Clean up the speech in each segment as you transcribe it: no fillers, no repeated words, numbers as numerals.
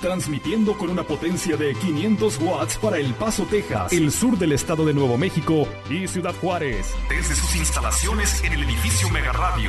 transmitiendo con una potencia de 500 watts para El Paso, Texas, el sur del estado de Nuevo México y Ciudad Juárez, desde sus instalaciones en el edificio Mega Radio.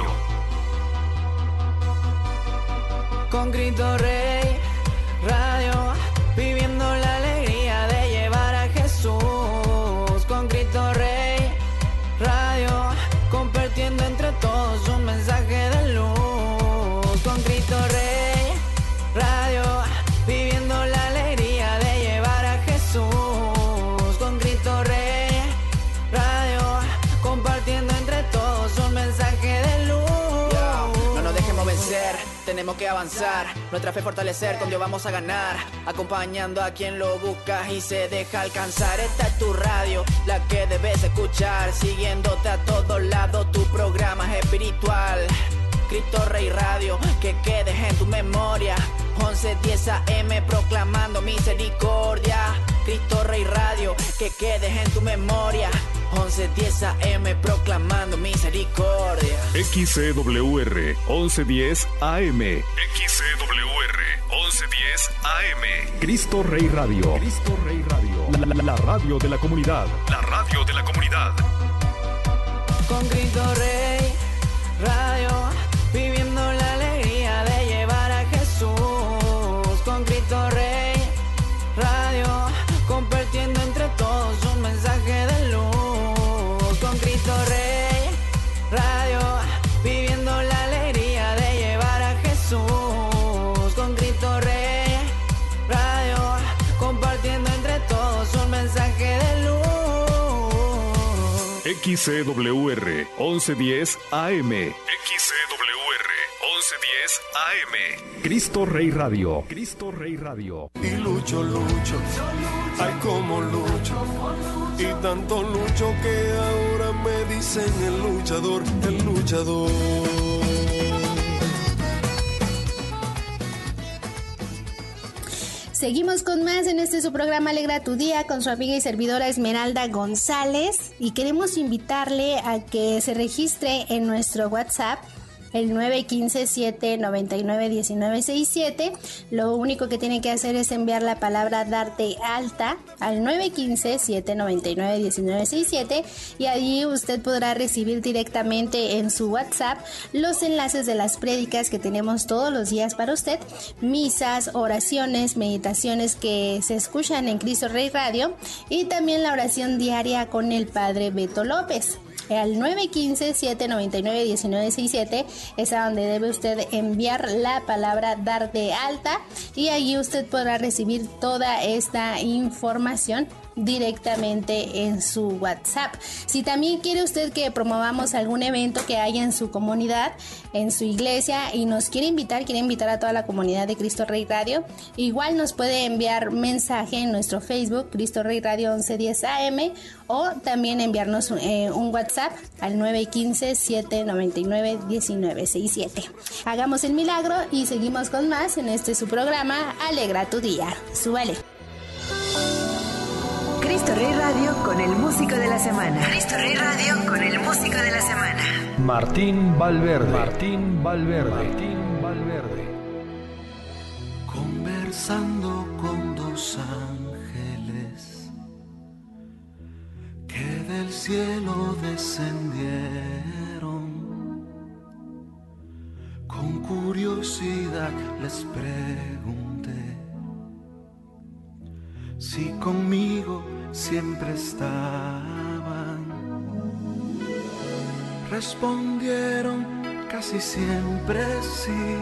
Con Cristo Rey Radio, viviendo la alegría de llevar a Jesús. Con Cristo Rey Radio, compartiendo entre todos un mensaje de luz. Con Cristo Rey Radio, viviendo la alegría de llevar a Jesús. Con Cristo Rey Radio, compartiendo entre todos un mensaje de luz. No nos dejemos vencer, tenemos que avanzar, nuestra fe fortalecer, con Dios vamos a ganar, acompañando a quien lo busca y se deja alcanzar. Esta es tu radio, la que debes escuchar, siguiéndote a todos lados, tu programa es espiritual. Cristo Rey Radio, que quedes en tu memoria, 11:10 AM proclamando misericordia. Cristo Rey Radio, que quedes en tu memoria, 11:10 AM proclamando misericordia. XCWR 1110 AM. XCWR 1110 AM. Cristo Rey Radio. Cristo Rey Radio. La radio de la comunidad. La radio de la comunidad. Con Cristo Rey Radio, viviendo la alegría de llevar a Jesús. Con Cristo Rey Radio, compartiendo entre todos un mensaje de luz. Con Cristo Rey Radio, viviendo la alegría de llevar a Jesús. Con Cristo Rey Radio, compartiendo entre todos un mensaje de luz. XCWR 1110 AM. XCWR 1110 AM. Cristo Rey Radio. Cristo Rey Radio. Y lucho, ay como lucho, y tanto lucho que ahora me dicen el luchador, el luchador. Seguimos con más en su programa Alegra tu Día con su amiga y servidora Esmeralda González, y queremos invitarle a que se registre en nuestro WhatsApp, el 915-799-1967. Lo único que tiene que hacer es enviar la palabra dar de alta al 915-799-1967, y allí usted podrá recibir directamente en su WhatsApp los enlaces de las prédicas que tenemos todos los días para usted, misas, oraciones, meditaciones que se escuchan en Cristo Rey Radio, y también la oración diaria con el Padre Beto López. Al 915-799-1967 es a donde debe usted enviar la palabra dar de alta, y allí usted podrá recibir toda esta información directamente en su WhatsApp. Si también quiere usted que promovamos algún evento que haya en su comunidad, en su iglesia, y nos quiere invitar a toda la comunidad de Cristo Rey Radio, igual nos puede enviar mensaje en nuestro Facebook Cristo Rey Radio 1110 AM, o también enviarnos un WhatsApp al 915-799-1967. Hagamos el milagro y seguimos con más en su programa Alegra tu Día. Súbale. Cristo Rey Radio con el músico de la semana. Cristo Rey Radio con el músico de la semana. Martín Valverde. Martín Valverde. Martín Valverde. Conversando con dos ángeles que del cielo descendieron, con curiosidad les pregunté si conmigo siempre estaban. Respondieron casi siempre sí.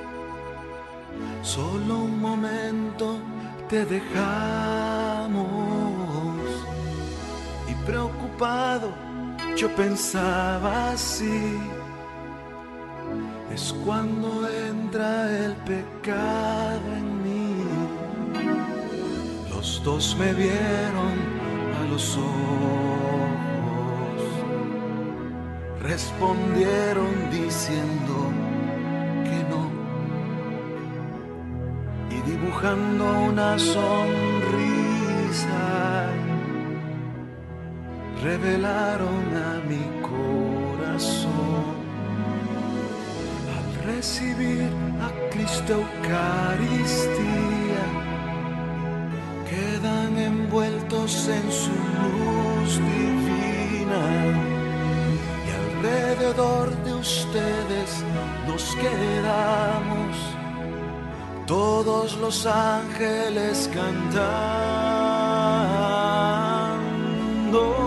Solo un momento te dejamos. Y preocupado yo pensaba así. Es cuando entra el pecado en mí. Los dos me vieron a los ojos, respondieron diciendo que no, y dibujando una sonrisa, revelaron a mi corazón. Al recibir a Cristo Eucaristía, envueltos en su luz divina, y alrededor de ustedes nos quedamos, todos los ángeles cantando.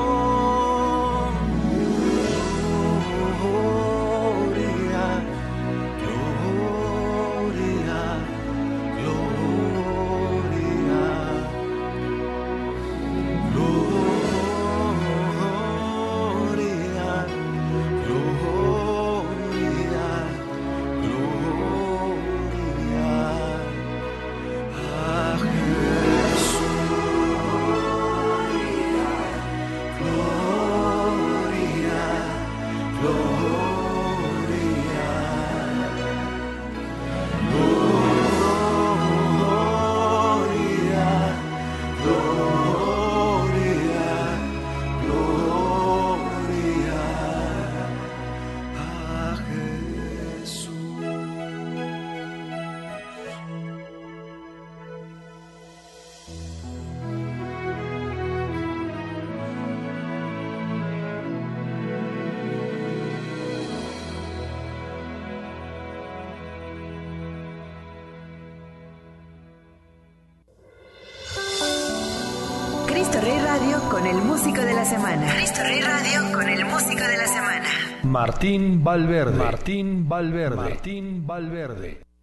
Cristo Rey Radio con el músico de la semana. Cristo Rey Radio con el músico de la semana. Martín Valverde. Martín Valverde. Martín Valverde.